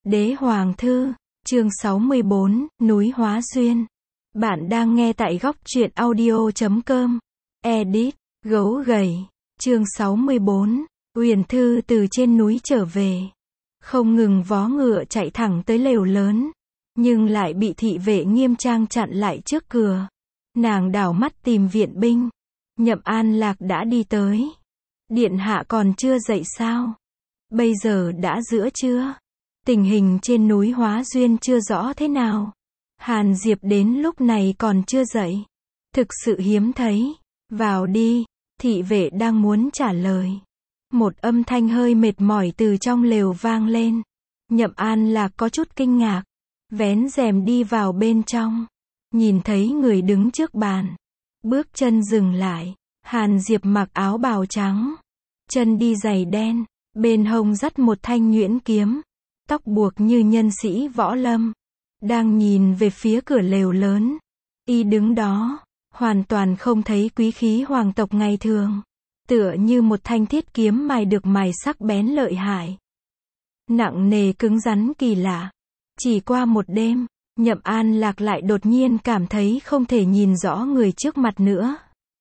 Đế Hoàng Thư, chương 64, Núi Hóa Duyên. Bạn đang nghe tại góc truyện audio.com. Edit, Gấu Gầy, chương 64, Uyển Thư từ trên núi trở về. Không ngừng vó ngựa chạy thẳng tới lều lớn, nhưng lại bị thị vệ nghiêm trang chặn lại trước cửa. Nàng đảo mắt tìm viện binh. Nhậm An Lạc đã đi tới. Điện hạ còn chưa dậy sao? Bây giờ đã giữa trưa. Tình hình trên núi Hóa Duyên chưa rõ thế nào. Hàn Diệp đến lúc này còn chưa dậy. Thực sự hiếm thấy. Vào đi. Thị vệ đang muốn trả lời. Một âm thanh hơi mệt mỏi từ trong lều vang lên. Nhậm An Lạc có chút kinh ngạc. Vén rèm đi vào bên trong. Nhìn thấy người đứng trước bàn. Bước chân dừng lại. Hàn Diệp mặc áo bào trắng. Chân đi giày đen. Bên hông dắt một thanh nhuyễn kiếm. Tóc buộc như nhân sĩ võ lâm. Đang nhìn về phía cửa lều lớn. Y đứng đó. Hoàn toàn không thấy quý khí hoàng tộc ngày thường. Tựa như một thanh thiết kiếm mài được mài sắc bén lợi hại. Nặng nề cứng rắn kỳ lạ. Chỉ qua một đêm, Nhậm An Lạc lại đột nhiên cảm thấy không thể nhìn rõ người trước mặt nữa.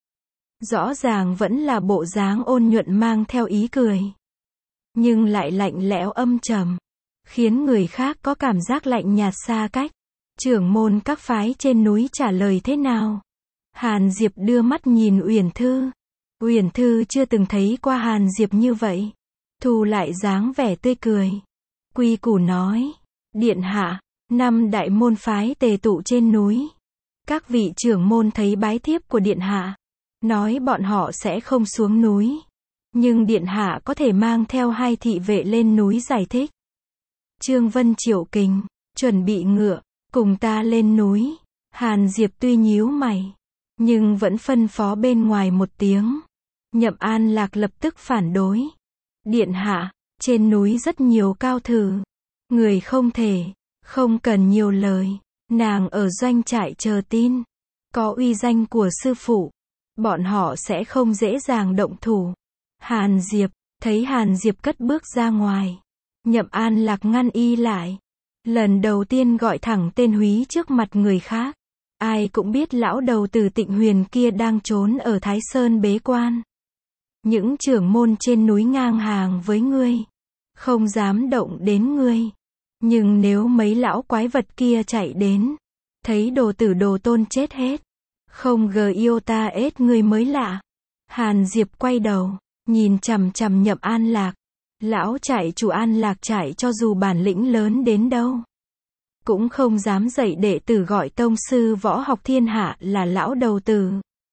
Rõ ràng vẫn là bộ dáng ôn nhuận mang theo ý cười. Nhưng lại lạnh lẽo âm trầm. Khiến người khác có cảm giác lạnh nhạt xa cách. Trưởng môn các phái trên núi trả lời thế nào? Hàn Diệp đưa mắt nhìn Uyển Thư. Uyển Thư chưa từng thấy qua Hàn Diệp như vậy. Thu lại dáng vẻ tươi cười. Quy củ nói. Điện hạ, 5 đại môn phái tề tụ trên núi. Các vị trưởng môn thấy bái thiếp của điện hạ. Nói bọn họ sẽ không xuống núi. Nhưng điện hạ có thể mang theo 2 thị vệ lên núi giải thích. Trương Vân Triệu Kình, chuẩn bị ngựa, cùng ta lên núi. Hàn Diệp tuy nhíu mày, nhưng vẫn phân phó bên ngoài một tiếng. Nhậm An Lạc lập tức phản đối. Điện hạ, trên núi rất nhiều cao thủ. Người không thể, không cần nhiều lời. Nàng ở doanh trại chờ tin. Có uy danh của sư phụ. Bọn họ sẽ không dễ dàng động thủ. Hàn Diệp, thấy Hàn Diệp cất bước ra ngoài. Nhậm An Lạc ngăn y lại. Lần đầu tiên gọi thẳng tên Húy trước mặt người khác. Ai cũng biết lão đầu tử Tịnh Huyền kia đang trốn ở Thái Sơn bế quan. Những trưởng môn trên núi ngang hàng với ngươi. Không dám động đến ngươi. Nhưng nếu mấy lão quái vật kia chạy đến. Thấy đồ tử đồ tôn chết hết. Không gờ yêu ta ết ngươi mới lạ. Hàn Diệp quay đầu. Nhìn chằm chằm Nhậm An Lạc. Lão trại chủ An Lạc trại cho dù bản lĩnh lớn đến đâu. Cũng không dám dạy đệ tử gọi tông sư võ học thiên hạ là lão đầu tử.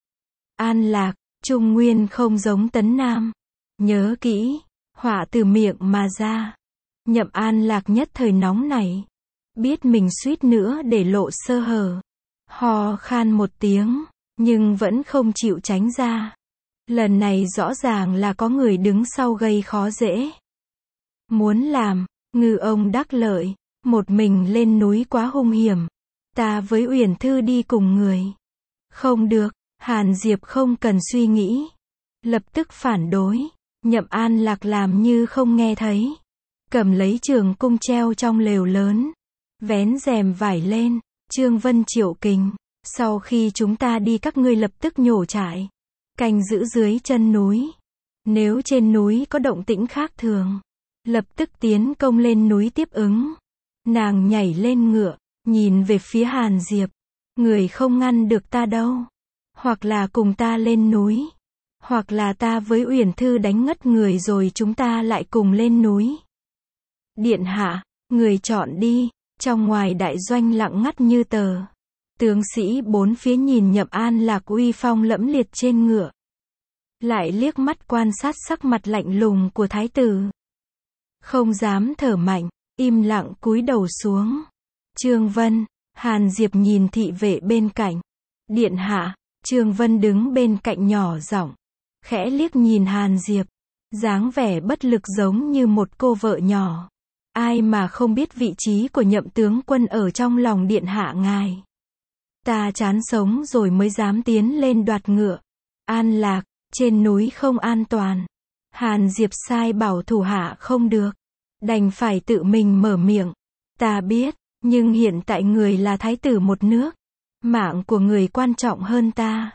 An Lạc, Trung Nguyên không giống Tấn Nam. Nhớ kỹ, họa từ miệng mà ra. Nhậm An Lạc nhất thời nóng này. Biết mình suýt nữa để lộ sơ hở. Hò khan một tiếng, nhưng vẫn không chịu tránh ra. Lần này rõ ràng là có người đứng sau gây khó dễ. Muốn làm, ngư ông đắc lợi, một mình lên núi quá hung hiểm. Ta với Uyển Thư đi cùng người. Không được, Hàn Diệp không cần suy nghĩ. Lập tức phản đối, Nhậm An Lạc làm như không nghe thấy. Cầm lấy trường cung treo trong lều lớn. Vén rèm vải lên, Trương Vân Triệu Kình. Sau khi chúng ta đi các ngươi lập tức nhổ trại. Canh giữ dưới chân núi. Nếu trên núi có động tĩnh khác thường. Lập tức tiến công lên núi tiếp ứng. Nàng nhảy lên ngựa. Nhìn về phía Hàn Diệp. Người không ngăn được ta đâu. Hoặc là cùng ta lên núi. Hoặc là ta với Uyển Thư đánh ngất người rồi chúng ta lại cùng lên núi. Điện hạ, người chọn đi. Trong ngoài đại doanh lặng ngắt như tờ. Tướng sĩ bốn phía nhìn Nhậm An Lạc uy phong lẫm liệt trên ngựa. Lại liếc mắt quan sát sắc mặt lạnh lùng của thái tử. Không dám thở mạnh, im lặng cúi đầu xuống. Trương Vân, Hàn Diệp nhìn thị vệ bên cạnh. Điện hạ, Trương Vân đứng bên cạnh nhỏ giọng. Khẽ liếc nhìn Hàn Diệp. Dáng vẻ bất lực giống như một cô vợ nhỏ. Ai mà không biết vị trí của Nhậm tướng quân ở trong lòng điện hạ ngài. Ta chán sống rồi mới dám tiến lên đoạt ngựa. An Lạc, trên núi không an toàn. Hàn Diệp sai bảo thủ hạ không được. Đành phải tự mình mở miệng. Ta biết, nhưng hiện tại người là thái tử một nước. Mạng của người quan trọng hơn ta.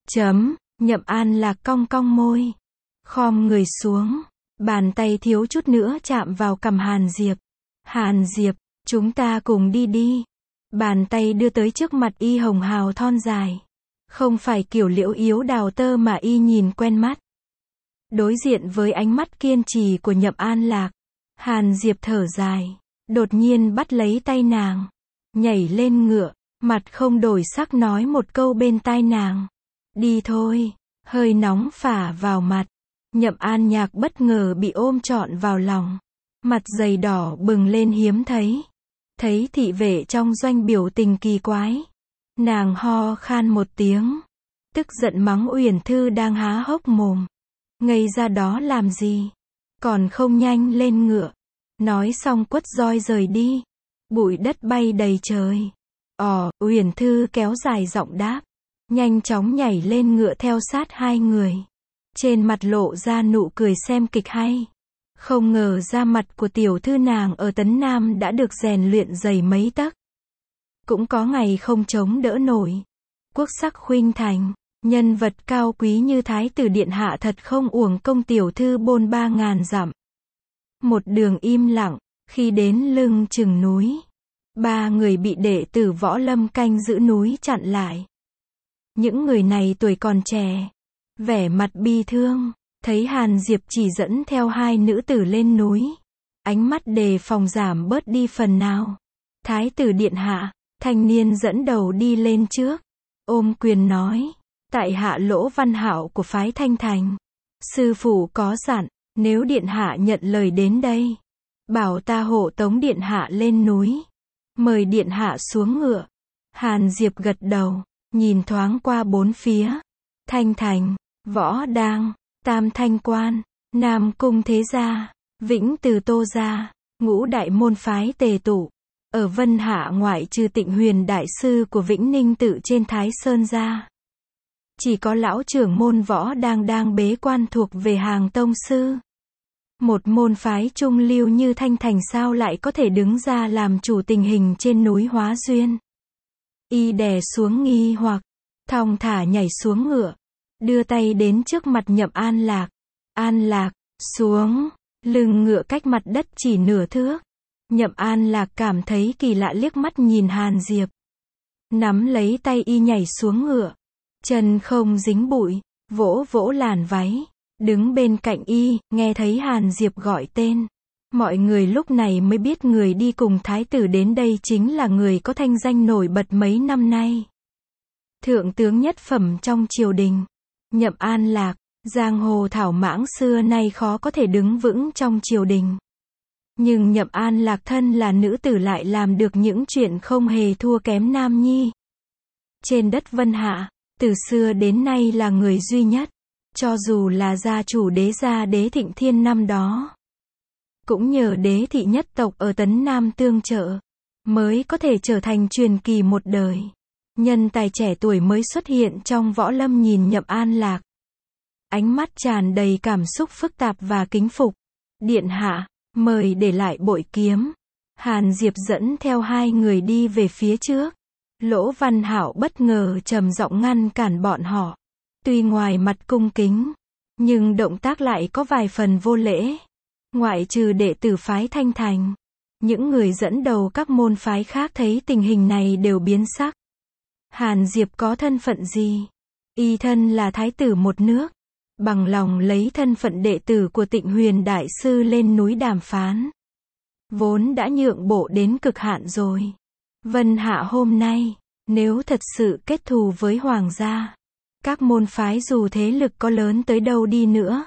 Nhậm An Lạc cong cong môi. Khom người xuống. Bàn tay thiếu chút nữa chạm vào cằm Hàn Diệp. Hàn Diệp, chúng ta cùng đi đi. Bàn tay đưa tới trước mặt y hồng hào thon dài. Không phải kiểu liễu yếu đào tơ mà y nhìn quen mắt. Đối diện với ánh mắt kiên trì của Nhậm An Lạc, Hàn Diệp thở dài. Đột nhiên bắt lấy tay nàng. Nhảy lên ngựa. Mặt không đổi sắc nói một câu bên tai nàng. Đi thôi. Hơi nóng phả vào mặt. Nhậm An Nhạc bất ngờ bị ôm trọn vào lòng. Mặt dày đỏ bừng lên hiếm thấy. Thấy thị vệ trong doanh biểu tình kỳ quái. Nàng ho khan một tiếng. Tức giận mắng Uyển Thư đang há hốc mồm. Ngây ra đó làm gì? Còn không nhanh lên ngựa. Nói xong quất roi rời đi. Bụi đất bay đầy trời. Uyển Thư kéo dài giọng đáp. Nhanh chóng nhảy lên ngựa theo sát hai người. Trên mặt lộ ra nụ cười xem kịch hay. Không ngờ da mặt của tiểu thư nàng ở Tấn Nam đã được rèn luyện dày mấy tấc. Cũng có ngày không chống đỡ nổi. Quốc sắc khuynh thành, nhân vật cao quý như Thái tử Điện Hạ thật không uổng công tiểu thư bôn 3.000 dặm. Một đường im lặng, khi đến lưng chừng núi. 3 người bị đệ tử Võ Lâm canh giữ núi chặn lại. Những người này tuổi còn trẻ, vẻ mặt bi thương, thấy Hàn Diệp chỉ dẫn theo 2 nữ tử lên núi. Ánh mắt đề phòng giảm bớt đi phần nào. Thái tử Điện Hạ, thanh niên dẫn đầu đi lên trước. Ôm quyền nói, tại hạ Lỗ Văn Hạo của phái Thanh Thành. Sư phụ có dặn, nếu Điện Hạ nhận lời đến đây, bảo ta hộ tống Điện Hạ lên núi. Mời Điện Hạ xuống ngựa. Hàn Diệp gật đầu, nhìn thoáng qua bốn phía. Thanh Thành, Võ Đang, Tam Thanh Quan, Nam Cung Thế Gia, Vĩnh Từ Tô Gia, Ngũ Đại môn phái tề tụ. Ở Vân Hạ ngoại trừ Tịnh Huyền Đại Sư của Vĩnh Ninh tự trên Thái Sơn ra. Chỉ có lão trưởng môn Võ đang bế quan thuộc về hàng tông sư. Một môn phái trung lưu như Thanh Thành sao lại có thể đứng ra làm chủ tình hình trên núi Hóa Duyên. Y đè xuống nghi hoặc, thong thả nhảy xuống ngựa, đưa tay đến trước mặt Nhậm An Lạc. An Lạc, xuống, lưng ngựa cách mặt đất chỉ nửa thước. Nhậm An Lạc cảm thấy kỳ lạ liếc mắt nhìn Hàn Diệp. Nắm lấy tay y nhảy xuống ngựa. Chân không dính bụi, vỗ vỗ làn váy. Đứng bên cạnh y, nghe thấy Hàn Diệp gọi tên. Mọi người lúc này mới biết người đi cùng thái tử đến đây chính là người có thanh danh nổi bật mấy năm nay. Thượng tướng nhất phẩm trong triều đình. Nhậm An Lạc, giang hồ thảo mãng xưa nay khó có thể đứng vững trong triều đình. Nhưng Nhậm An Lạc thân là nữ tử lại làm được những chuyện không hề thua kém nam nhi. Trên đất Vân Hạ, từ xưa đến nay là người duy nhất. Cho dù là gia chủ Đế gia Đế Thịnh Thiên năm đó, cũng nhờ Đế thị nhất tộc ở Tấn Nam tương trợ, mới có thể trở thành truyền kỳ một đời. Nhân tài trẻ tuổi mới xuất hiện trong võ lâm nhìn Nhậm An Lạc. Ánh mắt tràn đầy cảm xúc phức tạp và kính phục. Điện hạ, mời để lại bội kiếm. Hàn Diệp dẫn theo hai người đi về phía trước. Lỗ Văn Hạo bất ngờ trầm giọng ngăn cản bọn họ. Tuy ngoài mặt cung kính, nhưng động tác lại có vài phần vô lễ. Ngoại trừ đệ tử phái Thanh Thành, những người dẫn đầu các môn phái khác thấy tình hình này đều biến sắc. Hàn Diệp có thân phận gì? Y thân là thái tử một nước, bằng lòng lấy thân phận đệ tử của Tịnh Huyền Đại Sư lên núi đàm phán. Vốn đã nhượng bộ đến cực hạn rồi. Vân Hạ hôm nay, nếu thật sự kết thù với hoàng gia, các môn phái dù thế lực có lớn tới đâu đi nữa,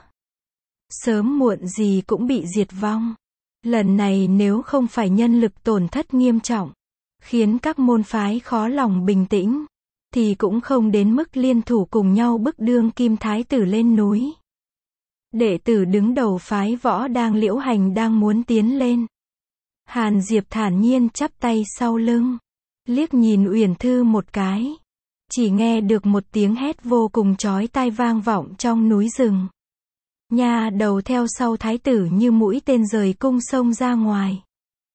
sớm muộn gì cũng bị diệt vong. Lần này nếu không phải nhân lực tổn thất nghiêm trọng, khiến các môn phái khó lòng bình tĩnh, thì cũng không đến mức liên thủ cùng nhau bức đương kim thái tử lên núi. Đệ tử đứng đầu phái Võ Đang Liễu Hành đang muốn tiến lên. Hàn Diệp thản nhiên chắp tay sau lưng, liếc nhìn Uyển Thư một cái. Chỉ nghe được một tiếng hét vô cùng chói tai vang vọng trong núi rừng. Nha đầu theo sau thái tử như mũi tên rời cung xông ra ngoài.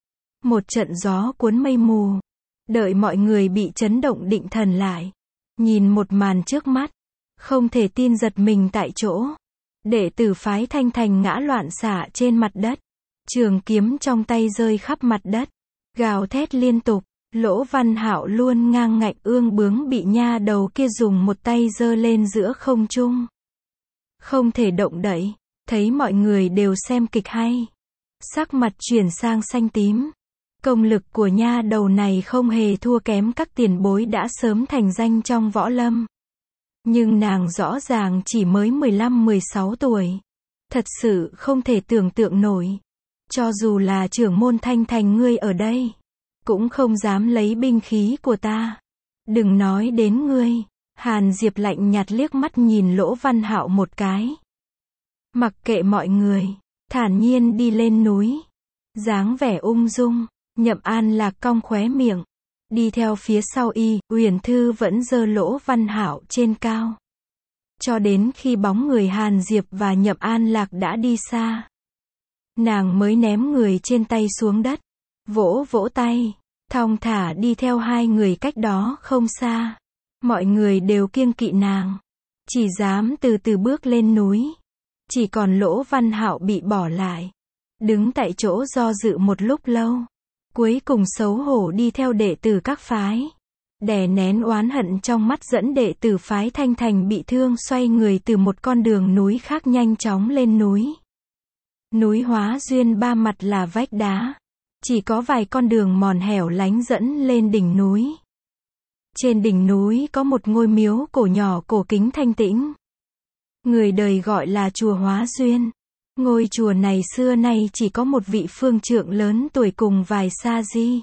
Một trận gió cuốn mây mù. Đợi mọi người bị chấn động định thần lại. Nhìn một màn trước mắt. Không thể tin giật mình tại chỗ. Đệ tử phái Thanh Thành ngã loạn xả trên mặt đất. Trường kiếm trong tay rơi khắp mặt đất. Gào thét liên tục. Lỗ Văn Hạo luôn ngang ngạnh ương bướng bị nha đầu kia dùng một tay giơ lên giữa không trung. Không thể động đậy. Thấy mọi người đều xem kịch hay. Sắc mặt chuyển sang xanh tím. Công lực của nha đầu này không hề thua kém các tiền bối đã sớm thành danh trong võ lâm. Nhưng nàng rõ ràng chỉ mới 15-16 tuổi. Thật sự không thể tưởng tượng nổi. Cho dù là trưởng môn Thanh Thành ngươi ở đây, cũng không dám lấy binh khí của ta. Đừng nói đến ngươi. Hàn Diệp lạnh nhạt liếc mắt nhìn Lỗ Văn Hạo một cái. Mặc kệ mọi người, thản nhiên đi lên núi. Dáng vẻ ung dung, Nhậm An Lạc cong khóe miệng. Đi theo phía sau y, Uyển Thư vẫn giơ Lỗ Văn Hạo trên cao. Cho đến khi bóng người Hàn Diệp và Nhậm An Lạc đã đi xa. Nàng mới ném người trên tay xuống đất. Vỗ vỗ tay. Thong thả đi theo hai người cách đó không xa. Mọi người đều kiêng kỵ nàng. Chỉ dám từ từ bước lên núi. Chỉ còn Lỗ Văn Hạo bị bỏ lại. Đứng tại chỗ do dự một lúc lâu. Cuối cùng xấu hổ đi theo đệ tử các phái. Đè nén oán hận trong mắt dẫn đệ tử phái Thanh Thành bị thương xoay người từ một con đường núi khác nhanh chóng lên núi. Núi Hóa Duyên ba mặt là vách đá. Chỉ có vài con đường mòn hẻo lánh dẫn lên đỉnh núi. Trên đỉnh núi có một ngôi miếu cổ nhỏ cổ kính thanh tĩnh. Người đời gọi là chùa Hóa Duyên. Ngôi chùa này xưa nay chỉ có một vị phương trượng lớn tuổi cùng vài sa di.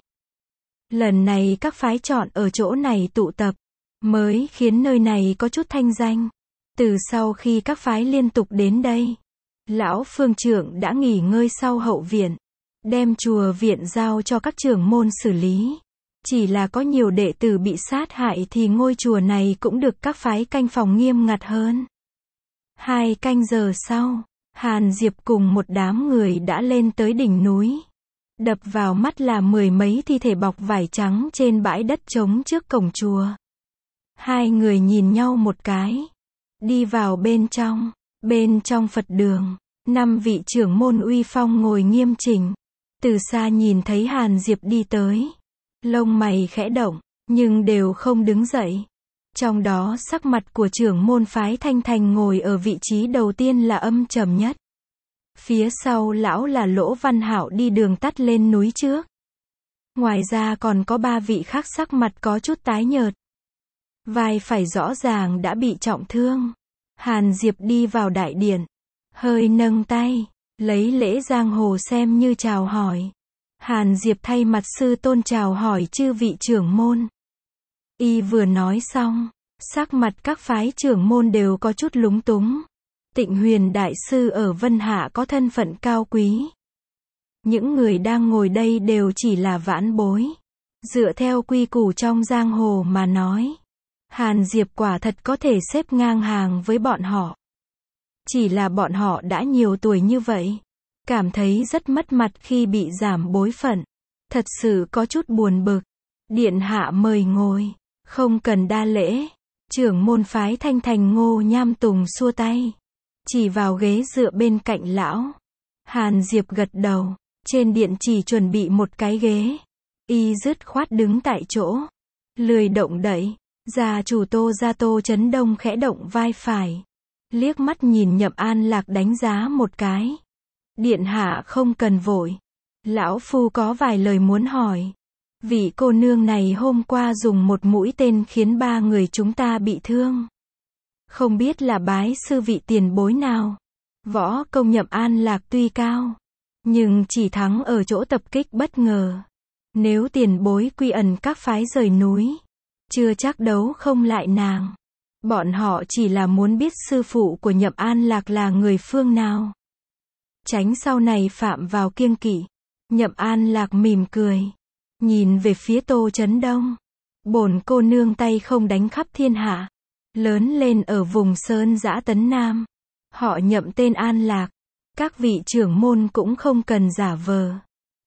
Lần này các phái chọn ở chỗ này tụ tập, mới khiến nơi này có chút thanh danh. Từ sau khi các phái liên tục đến đây, lão phương trượng đã nghỉ ngơi sau hậu viện, đem chùa viện giao cho các trưởng môn xử lý. Chỉ là có nhiều đệ tử bị sát hại thì ngôi chùa này cũng được các phái canh phòng nghiêm ngặt hơn. 2 canh giờ sau, Hàn Diệp cùng một đám người đã lên tới đỉnh núi. Đập vào mắt là 10 mấy thi thể bọc vải trắng trên bãi đất trống trước cổng chùa. Hai người nhìn nhau một cái. Đi vào bên trong Phật đường, 5 vị trưởng môn uy phong ngồi nghiêm chỉnh. Từ xa nhìn thấy Hàn Diệp đi tới. Lông mày khẽ động, nhưng đều không đứng dậy. Trong đó sắc mặt của trưởng môn phái Thanh Thành ngồi ở vị trí đầu tiên là âm trầm nhất. Phía sau lão là Lỗ Văn Hạo đi đường tắt lên núi trước. Ngoài ra còn có 3 vị khác sắc mặt có chút tái nhợt. Vai phải rõ ràng đã bị trọng thương. Hàn Diệp đi vào đại điện. Hơi nâng tay. Lấy lễ giang hồ xem như chào hỏi. Hàn Diệp thay mặt sư tôn chào hỏi chư vị trưởng môn. Y vừa nói xong, sắc mặt các phái trưởng môn đều có chút lúng túng. Tịnh Huyền Đại Sư ở Vân Hạ có thân phận cao quý. Những người đang ngồi đây đều chỉ là vãn bối. Dựa theo quy củ trong giang hồ mà nói, Hàn Diệp quả thật có thể xếp ngang hàng với bọn họ. Chỉ là bọn họ đã nhiều tuổi như vậy. Cảm thấy rất mất mặt khi bị giảm bối phận. Thật sự có chút buồn bực. Điện hạ mời ngồi. Không cần đa lễ. Trưởng môn phái Thanh Thành Ngô Nham Tùng xua tay. Chỉ vào ghế dựa bên cạnh lão. Hàn Diệp gật đầu. Trên điện chỉ chuẩn bị một cái ghế. Y dứt khoát đứng tại chỗ. Lười động đậy. Gia chủ Tô Chấn Đông khẽ động vai phải. Liếc mắt nhìn Nhậm An Lạc đánh giá một cái. Điện hạ không cần vội. Lão phu có vài lời muốn hỏi. Vị cô nương này hôm qua dùng một mũi tên khiến 3 người chúng ta bị thương. Không biết là bái sư vị tiền bối nào. Võ công Nhậm An Lạc tuy cao, nhưng chỉ thắng ở chỗ tập kích bất ngờ. Nếu tiền bối quy ẩn các phái rời núi, chưa chắc đấu không lại nàng. Bọn họ chỉ là muốn biết sư phụ của Nhậm An Lạc là người phương nào. Tránh sau này phạm vào kiêng kỵ. Nhậm An Lạc mỉm cười. Nhìn về phía Tô Chấn Đông. Bổn cô nương tay không đánh khắp thiên hạ. Lớn lên ở vùng Sơn Dã Tấn Nam. Họ Nhậm tên An Lạc. Các vị trưởng môn cũng không cần giả vờ.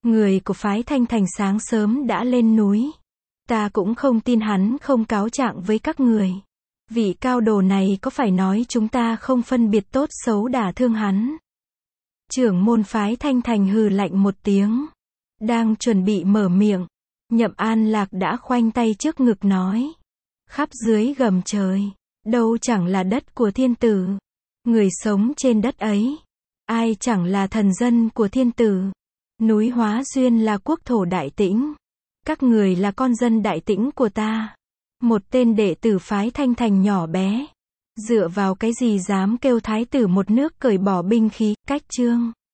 Người của phái Thanh Thành sáng sớm đã lên núi. Ta cũng không tin hắn không cáo trạng với các người. Vị cao đồ này có phải nói chúng ta không phân biệt tốt xấu đả thương hắn? Trưởng môn phái Thanh Thành hừ lạnh một tiếng. Đang chuẩn bị mở miệng. Nhậm An Lạc đã khoanh tay trước ngực nói. Khắp dưới gầm trời. Đâu chẳng là đất của thiên tử. Người sống trên đất ấy. Ai chẳng là thần dân của thiên tử. Núi Hóa Duyên là quốc thổ Đại Tĩnh. Các người là con dân Đại Tĩnh của ta. Một tên đệ tử phái Thanh Thành nhỏ bé. Dựa vào cái gì dám kêu thái tử một nước cởi bỏ binh khí, cách chương.